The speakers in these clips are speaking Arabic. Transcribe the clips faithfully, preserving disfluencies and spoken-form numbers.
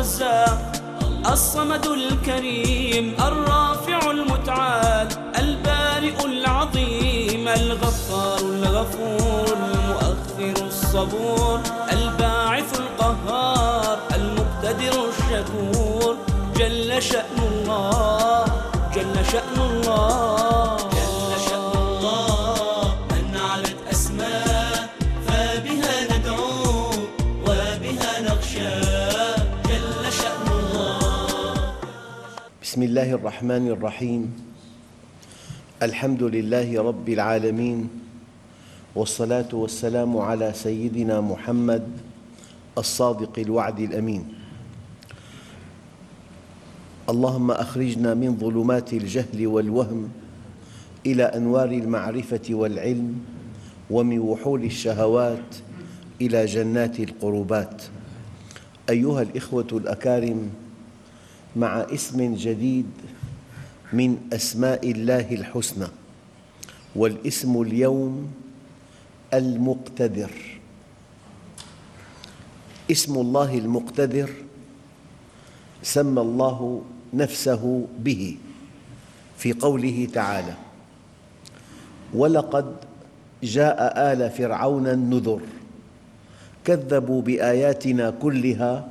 الرزاق الصمد الكريم الرافع المتعال البارئ العظيم الغفار الغفور المؤخر الصبور الباعث القهار المقتدر الشكور جل شأن الله جل شأن الله جل شأن الله من علت أسماء فبها ندعو وبها نخشى جل شأن الله. بسم الله الرحمن الرحيم. الحمد لله رب العالمين، والصلاة والسلام على سيدنا محمد الصادق الوعد الأمين. اللهم أخرجنا من ظلمات الجهل والوهم إلى أنوار المعرفة والعلم، ومن وحول الشهوات إلى جنات القربات. أيها الإخوة الأكارم، مع اسم جديد من أسماء الله الحسنى، والاسم اليوم المقتدر. اسم الله المقتدر سمى الله نفسه به في قوله تعالى: ولقد جاء آل فرعون النذر كذبوا بآياتنا كلها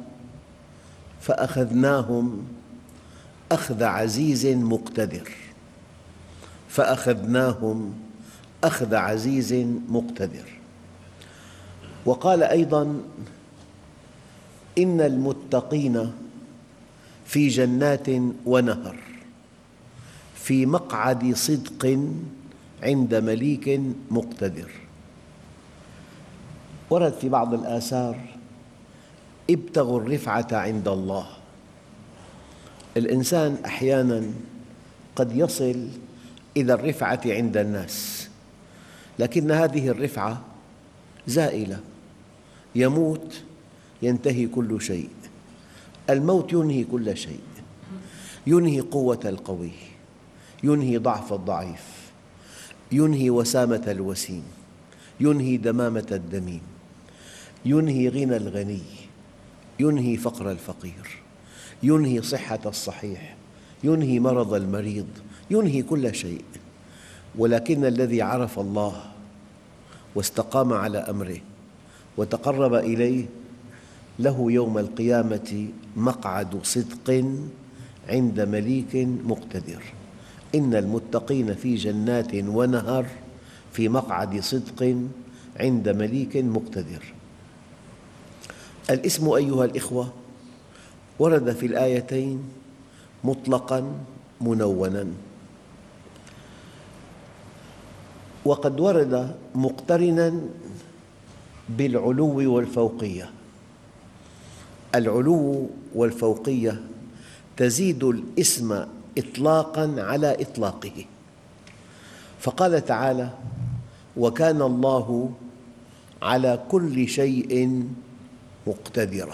فأخذناهم أخذ عزيز مقتدر فأخذناهم أخذ عزيز مقتدر. وقال أيضاً: إن المتقين في جنات ونهر في مقعد صدق عند مليك مقتدر. ورد في بعض الآثار: ابتغوا الرفعة عند الله. الإنسان أحياناً قد يصل إلى الرفعة عند الناس، لكن هذه الرفعة زائلة، يموت ينتهي كل شيء. الموت ينهي كل شيء، ينهي قوة القوي، ينهي ضعف الضعيف، ينهي وسامة الوسيم، ينهي دمامة الدميم، ينهي غنى الغني، ينهي فقر الفقير، ينهي صحة الصحيح، ينهي مرض المريض، ينهي كل شيء. ولكن الذي عرف الله واستقام على أمره وتقرب إليه له يوم القيامة مقعد صدق عند مليك مقتدر. إن المتقين في جنات ونهر في مقعد صدق عند مليك مقتدر. الاسم أيها الإخوة ورد في الآيتين مطلقاً منوناً، وقد ورد مقترناً بالعلو والفوقية. العلو والفوقية تزيد الاسم إطلاقاً على إطلاقه، فقال تعالى: وكان الله على كل شيء مقتدرا.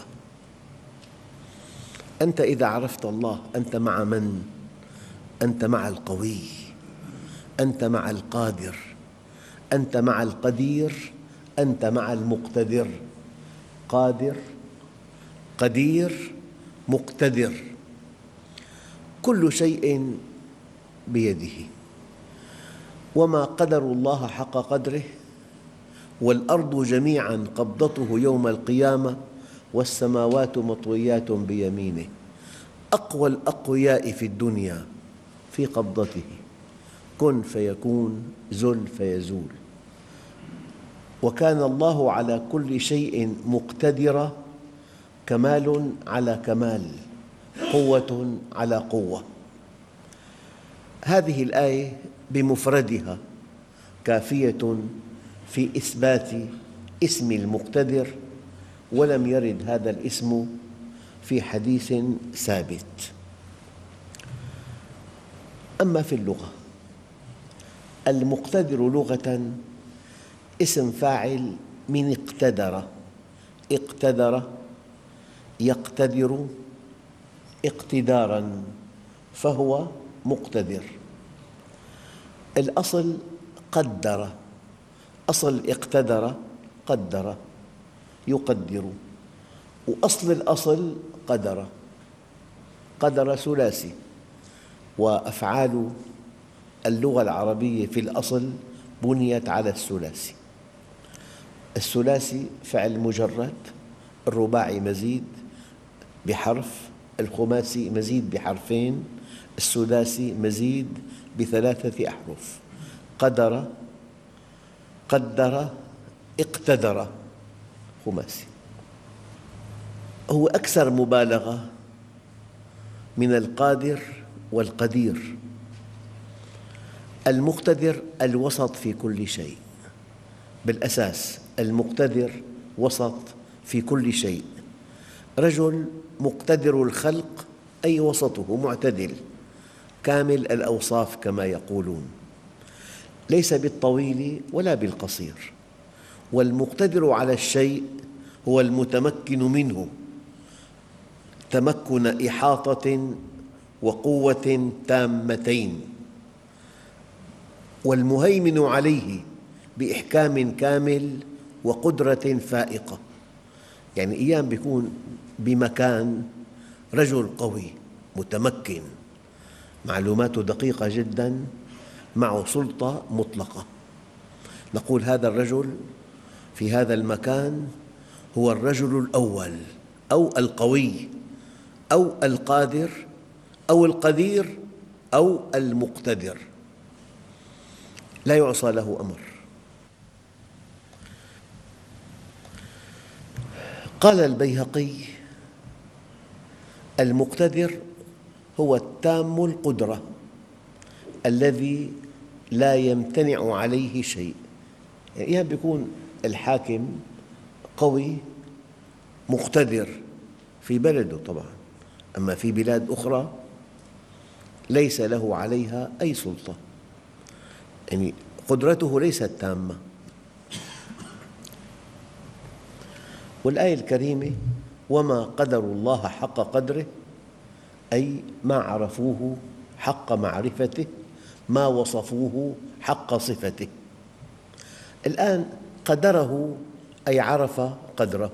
أنت إذا عرفت الله أنت مع من؟ أنت مع القوي، أنت مع القادر، أنت مع القدير، أنت مع المقتدر. قادر، قدير، مقتدر، كل شيء بيده. وما قدروا الله حق قدره، والأرض جميعاً قبضته يوم القيامة والسماوات مطويات بيمينه. أقوى الأقوياء في الدنيا في قبضته، كن فيكون، زل فيزول. وكان الله على كل شيء مقتدرا، كمال على كمال، قوة على قوة. هذه الآية بمفردها كافية في إثبات اسم المقتدر، ولم يرد هذا الاسم في حديث ثابت. أما في اللغة، المقتدر لغة اسم فاعل من اقتدر. اقتدر، يقتدر اقتداراً، فهو مقتدر. الأصل قدر، أصل اقتدر قدر، يقدر. وأصل الأصل قدر، قدر ثلاثي، وأفعال اللغة العربية في الأصل بنيت على الثلاثي. الثلاثي فعل مجرد، الرباعي مزيد بحرف، الخماسي مزيد بحرفين، السداسي مزيد بثلاثة أحرف. قدر، قدر، اقتدر، خماسي. هو أكثر مبالغة من القادر والقدير. المقتدر الوسط في كل شيء، بالأساس المقتدر وسط في كل شيء. رجل مقتدر الخلق أي وسطه معتدل كامل الأوصاف كما يقولون، ليس بالطويل ولا بالقصير. والمقتدر على الشيء هو المتمكن منه تمكن إحاطة وقوة تامتين، والمهيمن عليه بإحكام كامل وقدرة فائقة. يعني أيام يكون بمكان رجل قوي متمكن معلوماته دقيقة جداً معه سلطة مطلقة، نقول هذا الرجل في هذا المكان هو الرجل الأول أو القوي أو القادر أو القدير أو المقتدر، لا يعصى له أمر. قال البيهقي: المقتدر هو التام القدرة الذي لا يمتنع عليه شيء. يعني يكون الحاكم قوي مقتدر في بلده طبعاً، أما في بلاد أخرى ليس له عليها أي سلطة، يعني قدرته ليست تامة. والآية الكريمة: وما قدروا الله حق قدره، أي ما عرفوه حق معرفته، ما وصفوه حق صفته. الآن قدره أي عرف قدره،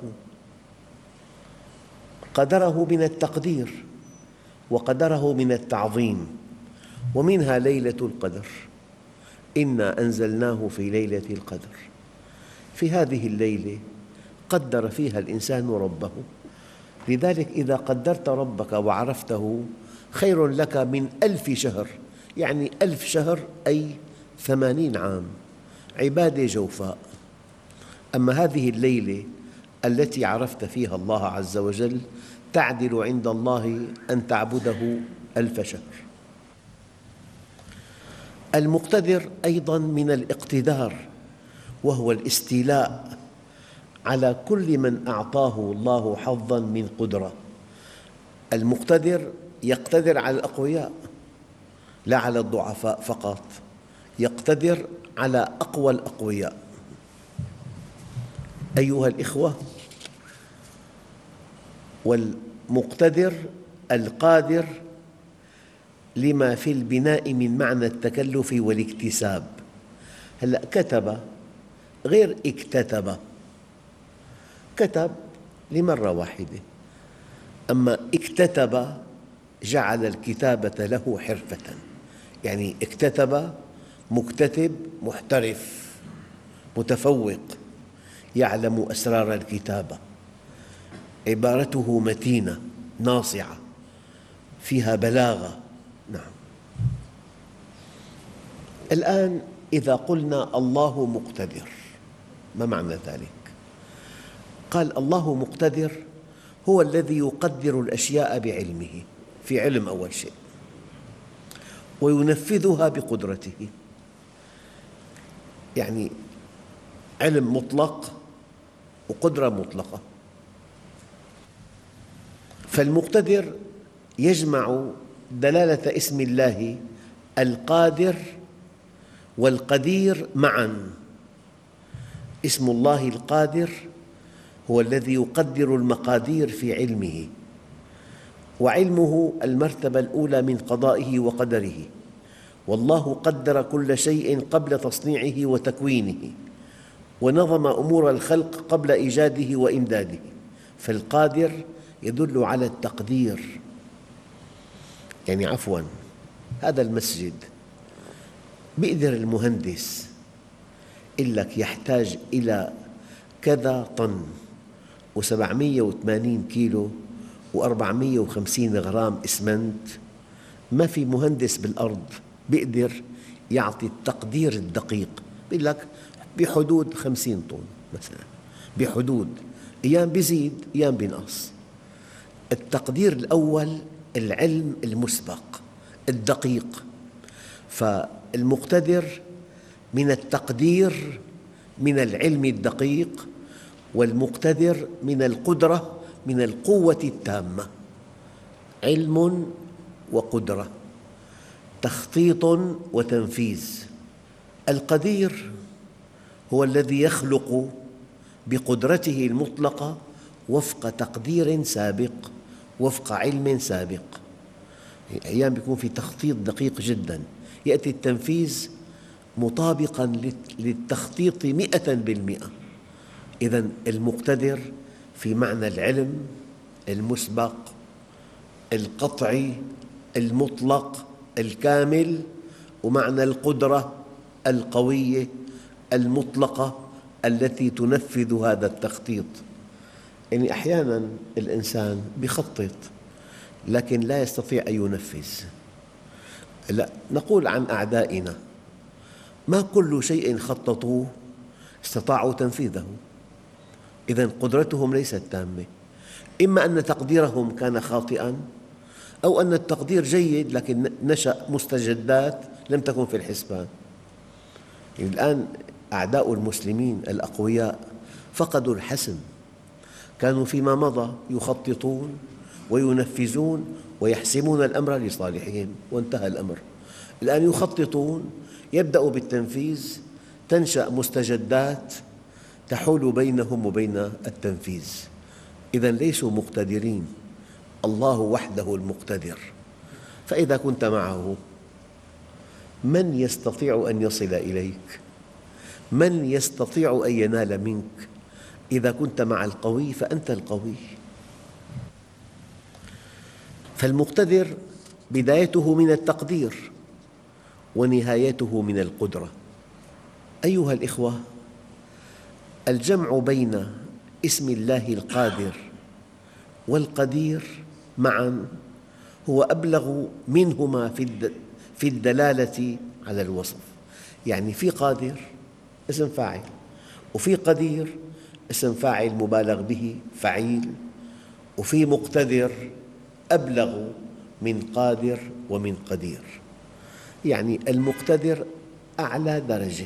قدره من التقدير وقدره من التعظيم، ومنها ليلة القدر، إنا أنزلناه في ليلة القدر. في هذه الليلة قدر فيها الإنسان ربه، لذلك إذا قدرت ربك وعرفته خير لك من ألف شهر، يعني ألف شهر أي ثمانين عام عبادة جوفاء. أما هذه الليلة التي عرفت فيها الله عز وجل تعدل عند الله أن تعبده ألف شهر. المقتدر أيضاً من الاقتدار، وهو الاستيلاء على كل من أعطاه الله حظاً من قدرة. المقتدر يقتدر على الأقوياء لا على الضعفاء فقط، يقتدر على أقوى الأقوياء. أيها الإخوة، والمقتدر القادر لما في البناء من معنى التكلف والاكتساب. هلأ كتب غير اكتتب، كتب لمرة واحدة، أما اكتتب جعل الكتابة له حرفة، يعني اكتتب مكتتب محترف متفوق يعلم أسرار الكتابة، عبارته متينة ناصعة فيها بلاغة. نعم. الآن إذا قلنا الله مقتدر ما معنى ذلك؟ قال الله مقتدر هو الذي يقدر الأشياء بعلمه، في علم أول شيء، وينفذها بقدرته، يعني علم مطلق وقدرة مطلقة. فالمقتدر يجمع دلالة اسم الله القادر والقدير معاً. اسم الله القادر هو الذي يقدر المقادير في علمه، وعلمه المرتبة الأولى من قضائه وقدره، والله قدر كل شيء قبل تصنيعه وتكوينه، ونظم أمور الخلق قبل إيجاده وإمداده، فالقادر يدل على التقدير. يعني عفواً، هذا المسجد بيقدر المهندس يقول لك يحتاج إلى كذا طن وسبعمئة وثمانين كيلو وأربعمئة وخمسين غرام إسمنت. ما في مهندس بالأرض بيقدر يعطي التقدير الدقيق، بيقول لك بحدود خمسين طن مثلاً، بحدود، أيام بيزيد أيام بينقص. التقدير الأول العلم المسبق الدقيق، فالمقتدر من التقدير من العلم الدقيق، والمقتدر من القدرة من القوة التامة. علم وقدرة، تخطيط وتنفيذ. القدير هو الذي يخلق بقدرته المطلقة وفق تقدير سابق، وفق علم سابق. أحياناً يكون في تخطيط دقيق جداً، يأتي التنفيذ مطابقاً للتخطيط مئة بالمئة. إذن المقتدر في معنى العلم المسبق القطعي المطلق الكامل، ومعنى القدرة القوية المطلقة التي تنفذ هذا التخطيط. يعني أحياناً الإنسان يخطط لكن لا يستطيع أن ينفذ. لا، نقول عن أعدائنا ما كل شيء خططوه استطاعوا تنفيذه. إذن قدرتهم ليست تامة، إما أن تقديرهم كان خاطئاً، أو أن التقدير جيد لكن نشأ مستجدات لم تكن في الحسبان. يعني الآن أعداء المسلمين الأقوياء فقدوا الحسم، كانوا فيما مضى يخططون وينفذون ويحسمون الأمر لصالحهم وانتهى الأمر. الآن يخططون، يبدأوا بالتنفيذ، تنشأ مستجدات تحول بينهم وبين التنفيذ. إذن ليسوا مقتدرين، الله وحده المقتدر. فإذا كنت معه من يستطيع أن يصل إليك؟ من يستطيع أن ينال منك؟ إذا كنت مع القوي فأنت القوي. فالمقتدر بدايته من التقدير ونهايته من القدرة. أيها الإخوة، الجمع بين اسم الله القادر والقدير معاً هو أبلغ منهما في الدلالة على الوصف. يعني في قادر اسم فاعل، وفي قدير اسم فاعل مبالغ به فعيل، وفي مقتدر أبلغ من قادر ومن قدير. يعني المقتدر أعلى درجة.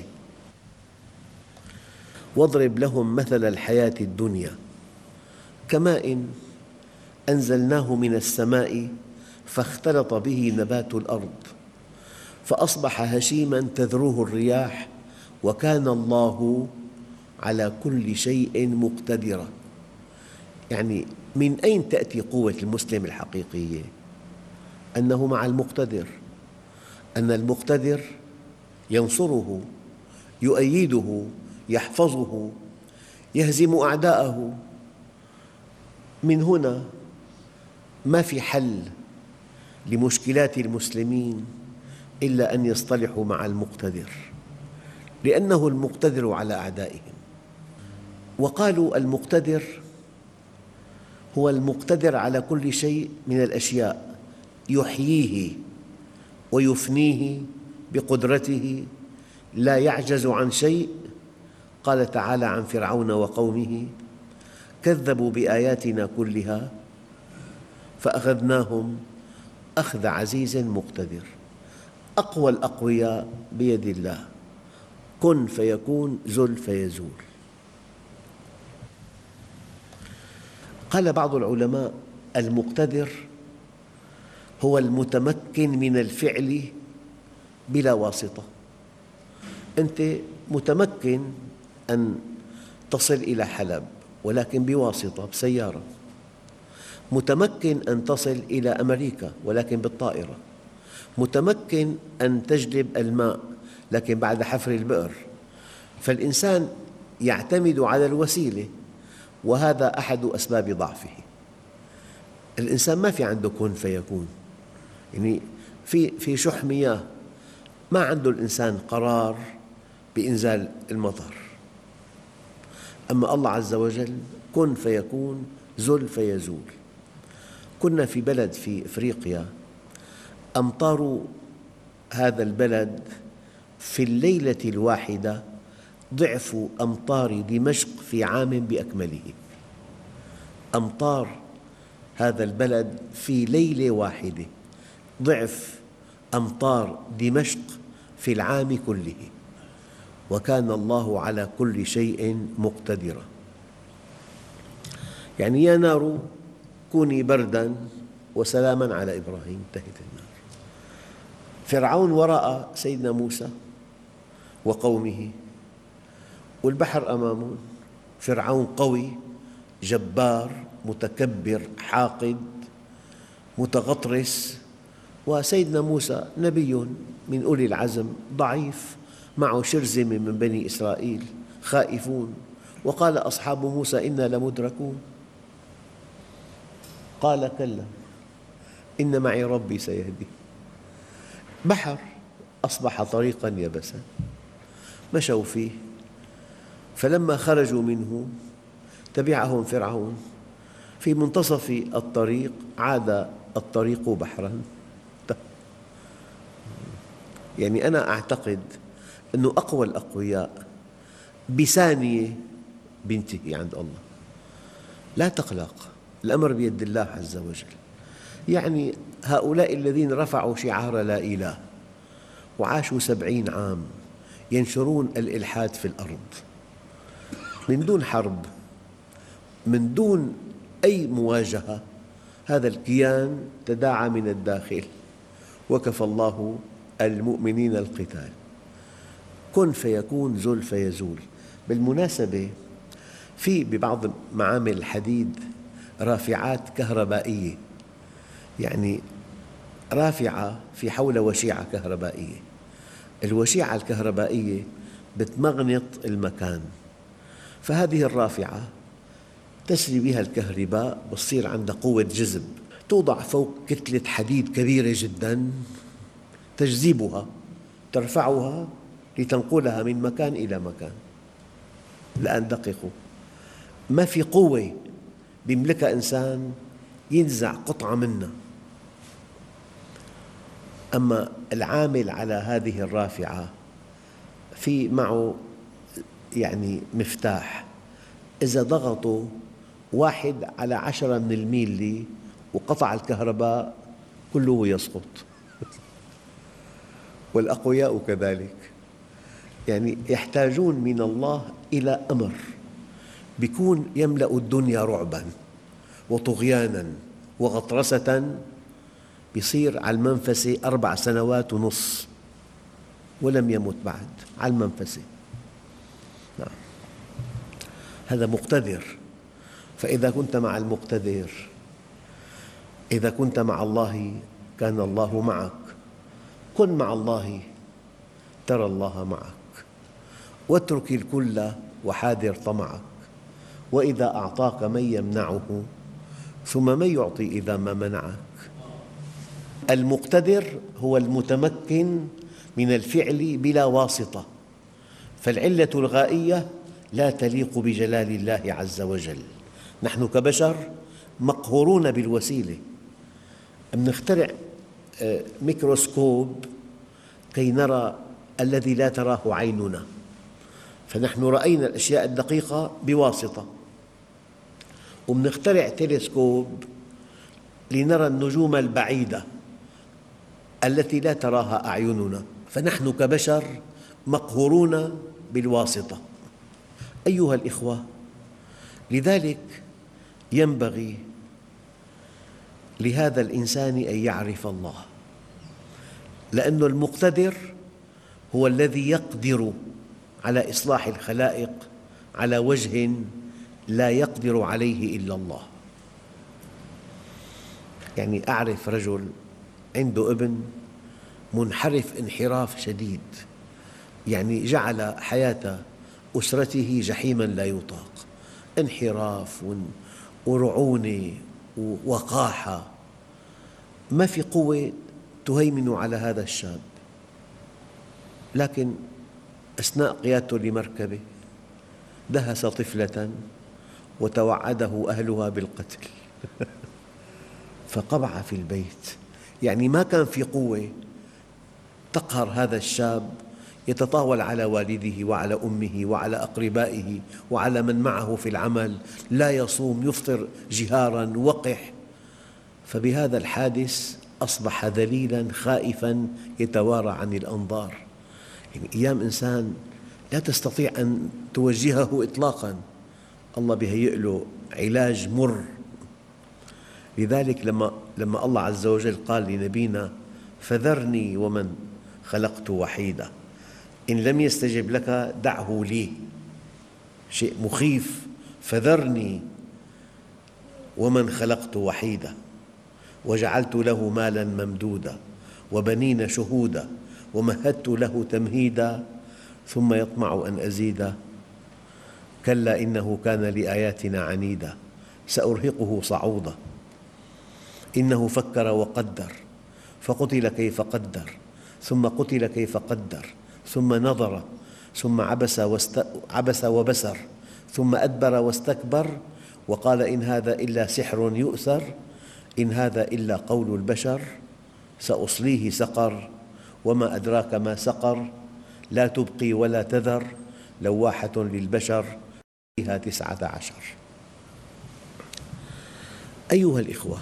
واضرب لهم مثل الحياة الدنيا كماء أنزلناه من السماء فاختلط به نبات الأرض فأصبح هشيماً تذروه الرياح وكان الله على كل شيء مقتدراً. يعني من أين تأتي قوة المسلم الحقيقية؟ أنه مع المقتدر، أن المقتدر ينصره، يؤيده، يحفظه، يهزم أعداءه. من هنا ما في حل لمشكلات المسلمين إلا أن يصطلحوا مع المقتدر، لأنه المقتدر على أعدائهم. وقالوا المقتدر هو المقتدر على كل شيء من الأشياء، يحييه ويفنيه بقدرته، لا يعجز عن شيء. قال تعالى عن فرعون وقومه: كذبوا بآياتنا كلها فأخذناهم أخذ عزيز مقتدر. أقوى الأقوياء بيد الله، كن فيكون، زل فيزول. قال بعض العلماء: المقتدر هو المتمكن من الفعل بلا واسطة. أنت متمكن أن تصل إلى حلب ولكن بواسطة، بسيارة. متمكن أن تصل إلى أمريكا ولكن بالطائرة. متمكن أن تجلب الماء لكن بعد حفر البئر. فالإنسان يعتمد على الوسيلة، وهذا أحد أسباب ضعفه. الإنسان ما في عنده كن فيكون، يعني في في شح مياه، ما عنده الإنسان قرار بإنزال المطر. أما الله عز وجل كن فيكون، زل فيزول. كنا في بلد في أفريقيا، أمطار هذا البلد في الليلة الواحدة ضعف أمطار دمشق في عام بأكمله. أمطار هذا البلد في ليلة واحدة ضعف أمطار دمشق في العام كله، وكان الله على كل شيء مقتدرا. يعني يا نار كوني بردا وسلاما على إبراهيم، انتهت النار. فرعون وراء سيدنا موسى وقومه والبحر أمامهم. فرعون قوي جبار متكبر حاقد متغطرس، وسيدنا موسى نبي من أولي العزم ضعيف معه شرذمة من بني إسرائيل خائفون. وقال أصحاب موسى إنا لمدركون، قال كلا إن معي ربي سيهدي. بحر أصبح طريقا يبسا مشوا فيه، فلما خرجوا منه تبعهم فرعون. في منتصف الطريق عاد الطريق بحرا. يعني أنا أعتقد أن أقوى الأقوياء بثانية بينتهي عند الله. لا تقلق، الأمر بيد الله عز وجل. يعني هؤلاء الذين رفعوا شعار لا إله وعاشوا سبعين عام ينشرون الإلحاد في الأرض من دون حرب، من دون أي مواجهة، هذا الكيان تداعى من الداخل وكفى الله المؤمنين القتال. كن فيكون، زل فيزول. بالمناسبة في ببعض معامل الحديد رافعات كهربائية، يعني رافعة في حول وشيعة كهربائية. الوشيعة الكهربائية بتمغنط المكان، فهذه الرافعة تسري بها الكهرباء، بتصير عندها قوة جذب، توضع فوق كتلة حديد كبيرة جداً تجذبها، ترفعها لتنقلها من مكان إلى مكان. الآن دققوا، ما في قوة بيملكها إنسان ينزع قطعة منها. أما العامل على هذه الرافعة في معه يعني مفتاح، إذا ضغطوا واحد على عشرة من الميلي وقطع الكهرباء كله يسقط. والأقوياء كذلك، يعني يحتاجون من الله إلى أمر بيكون يملأ الدنيا رعباً وطغياناً وغطرسة، بيصير على المنفسة أربع سنوات ونص ولم يمت بعد على المنفسة. نعم. هذا مقتدر. فإذا كنت مع المقتدر، إذا كنت مع الله كان الله معك. كن مع الله ترى الله معك، واترك الكل وحاذر طمعك. وإذا أعطاك من يمنعه، ثم من يعطي إذا ما منعك. المقتدر هو المتمكن من الفعل بلا واسطة، فالعلة الغائية لا تليق بجلال الله عز وجل. نحن كبشر مقهورون بالوسيلة. نخترع ميكروسكوب كي نرى الذي لا تراه عيننا، فنحن رأينا الأشياء الدقيقة بواسطة، ونخترع تلسكوب لنرى النجوم البعيدة التي لا تراها أعيننا. فنحن كبشر مقهورون بالواسطة. أيها الإخوة، لذلك ينبغي لهذا الإنسان أن يعرف الله، لأن المقتدر هو الذي يقدر على إصلاح الخلائق على وجه لا يقدر عليه إلا الله. يعني أعرف رجل عنده ابن منحرف انحراف شديد، يعني جعل حياة أسرته جحيماً لا يطاق. انحراف ورعونة ووقاحة، ما في قوة تهيمن على هذا الشاب. لكن أثناء قيادته لمركبة دهس طفلة وتوعده أهلها بالقتل فقبع في البيت. يعني ما كان في قوة تقهر هذا الشاب يتطاول على والده وعلى أمه وعلى أقربائه وعلى من معه في العمل، لا يصوم، يفطر جهاراً، وقح. فبهذا الحادث أصبح ذليلاً خائفاً يتوارى عن الأنظار. يعني أيام إنسان لا تستطيع أن توجهه إطلاقاً، الله بيهيئ له علاج مر. لذلك لما لما الله عز وجل قال لنبينا فذرني ومن خلقت وحيدا، إن لم يستجب لك دعه لي، شيء مخيف. فذرني ومن خلقت وحيدا وجعلت له مالا ممدودا وبنين شهودا ومهدت له تمهيدا ثم يطمع أن أزيد كلا إنه كان لآياتنا عنيدا سأرهقه صعودا إنه فكر وقدر فقتل كيف قدر ثم قتل كيف قدر ثم نظر ثم عبس, واست... عبس وبسر ثم أدبر واستكبر وقال إن هذا إلا سحر يؤثر إن هذا إلا قول البشر سأصليه سقر وما أدراك ما سقر لا تبقي ولا تذر لواحة للبشر فيها تسعة عشر. أيها الإخوة،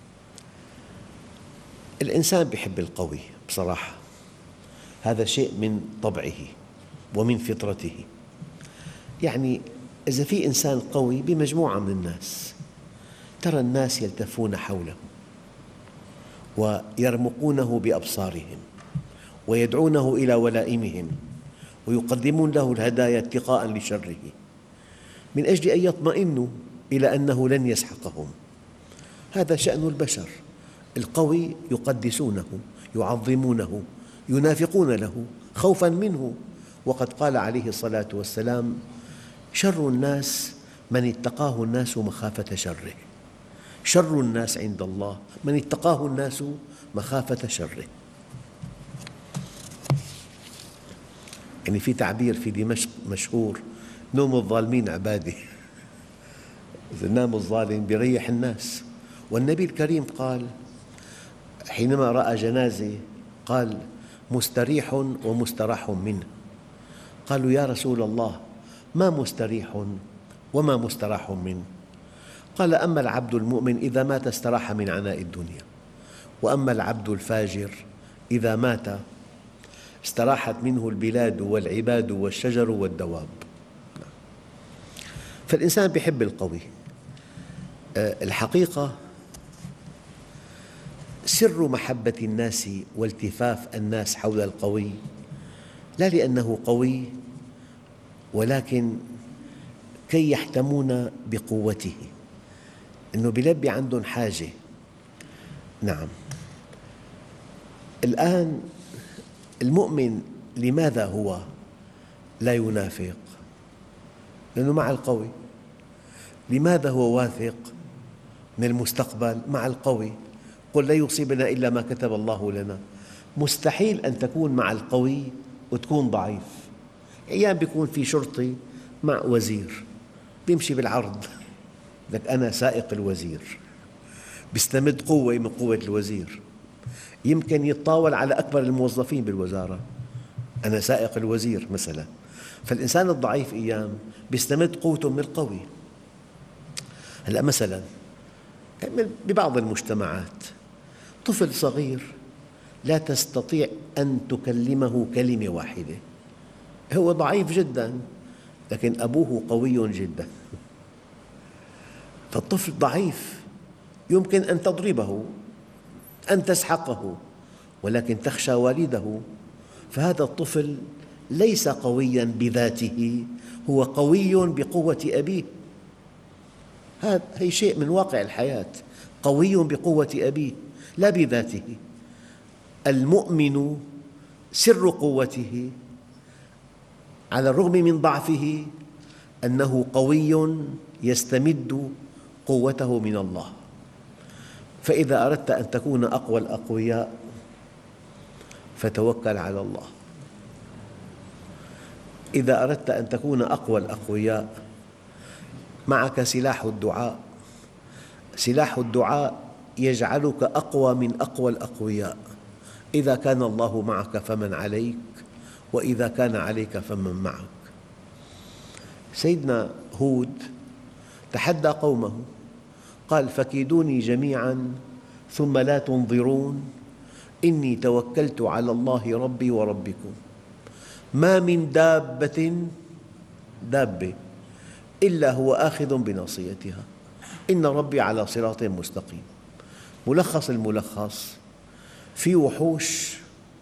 الإنسان يحب القوي بصراحة، هذا شيء من طبعه ومن فطرته. يعني إذا في إنسان قوي بمجموعة من الناس ترى الناس يلتفون حوله ويرمقونه بأبصارهم ويدعونه إلى ولائمهم ويقدمون له الهدايا اتقاء لشره من أجل أن يطمئنوا إلى أنه لن يسحقهم. هذا شأن البشر. القوي يقدسونه، يعظمونه، ينافقون له خوفاً منه. وقد قال عليه الصلاة والسلام شر الناس من اتقاه الناس مخافة شره، شر الناس عند الله من اتقاه الناس مخافة شره. يعني في تعبير في دمشق مشهور نوم الظالمين عبادة. إذا نام الظالم بيريح الناس. والنبي الكريم قال حينما رأى جنازة قال مستريح ومستراح منه. قالوا يا رسول الله ما مستريح وما مستراح منه؟ قال أما العبد المؤمن إذا مات استراح من عناء الدنيا، وأما العبد الفاجر إذا مات استراحت منه البلاد والعباد والشجر والدواب. فالإنسان يحب القوي. الحقيقة سر محبة الناس والتفاف الناس حول القوي لا لأنه قوي، ولكن كي يحتمون بقوته، أنه بيلبي عندهم حاجة. نعم. الآن المؤمن لماذا هو لا ينافق؟ لأنه مع القوي. لماذا هو واثق من المستقبل؟ مع القوي. قل لا يصيبنا إلا ما كتب الله لنا. مستحيل أن تكون مع القوي وتكون ضعيف. أيام بيكون في شرطي مع وزير بيمشي بالعرض، لك أنا سائق الوزير، بيستمد قوة من قوة الوزير، يمكن يتطاول على أكبر الموظفين بالوزارة، أنا سائق الوزير مثلا. فالإنسان الضعيف أيام بيستمد قوته من القوي. هلأ مثلا ببعض المجتمعات طفل صغير لا تستطيع أن تكلمه كلمة واحدة، هو ضعيف جدا لكن أبوه قوي جدا. فالطفل ضعيف يمكن أن تضربه، أن تسحقه، ولكن تخشى والده. فهذا الطفل ليس قوياً بذاته، هو قوي بقوة أبيه. هذا شيء من واقع الحياة، قوي بقوة أبيه لا بذاته. المؤمن سر قوته على الرغم من ضعفه أنه قوي يستمد قوته من الله. فإذا أردت أن تكون أقوى الأقوياء فتوكل على الله. إذا أردت أن تكون أقوى الأقوياء معك سلاح الدعاء. سلاح الدعاء يجعلك أقوى من أقوى الأقوياء. إذا كان الله معك فمن عليك، وإذا كان عليك فمن معك. سيدنا هود تحدى قومه، قال: فكيدوني جميعا ثم لا تنظرون إني توكلت على الله ربي وربكم ما من دابة دابة إلا هو آخذ بناصيتها إن ربي على صراط مستقيم. ملخص الملخص: في وحوش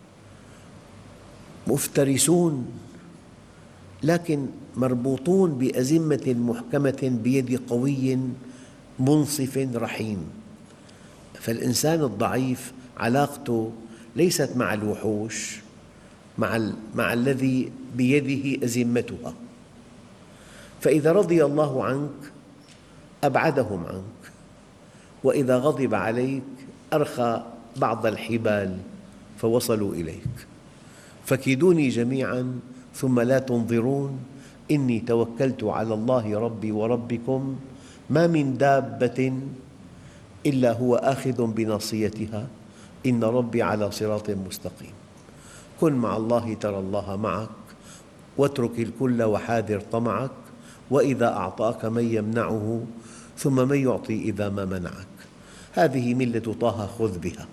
مفترسون لكن مربوطون بأزمة محكمة بيد قوي منصف رحيم. فالإنسان الضعيف علاقته ليست مع الوحوش، مع, مع الذي بيده أزمتها. فإذا رضي الله عنك أبعدهم عنك، وإذا غضب عليك أرخى بعض الحبال فوصلوا إليك. فكيدوني جميعا ثم لا تنظرون إني توكلت على الله ربي وربكم ما من دابة إلا هو آخذ بناصيتها إن ربي على صراط مستقيم. كن مع الله ترى الله معك، واترك الكل وحاذر طمعك، وإذا أعطاك من يمنعه ثم من يعطي إذا ما منعك. هذه ملة طه، خذ بها.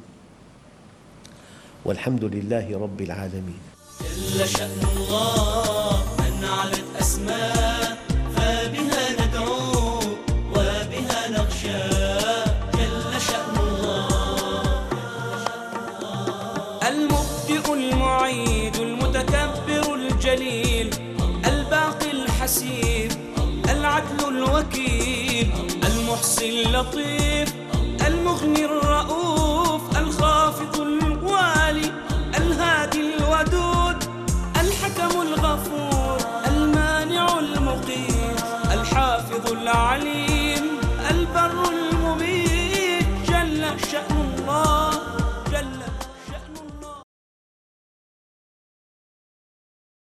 والحمد لله رب العالمين. جل شأن الله من علت أسماء، فبها ندعو وبها نخشى. جل شأن الله المبدئ المعيد المتكبر الجليل الباقي الحسيب العدل الوكيل المحصي اللطيف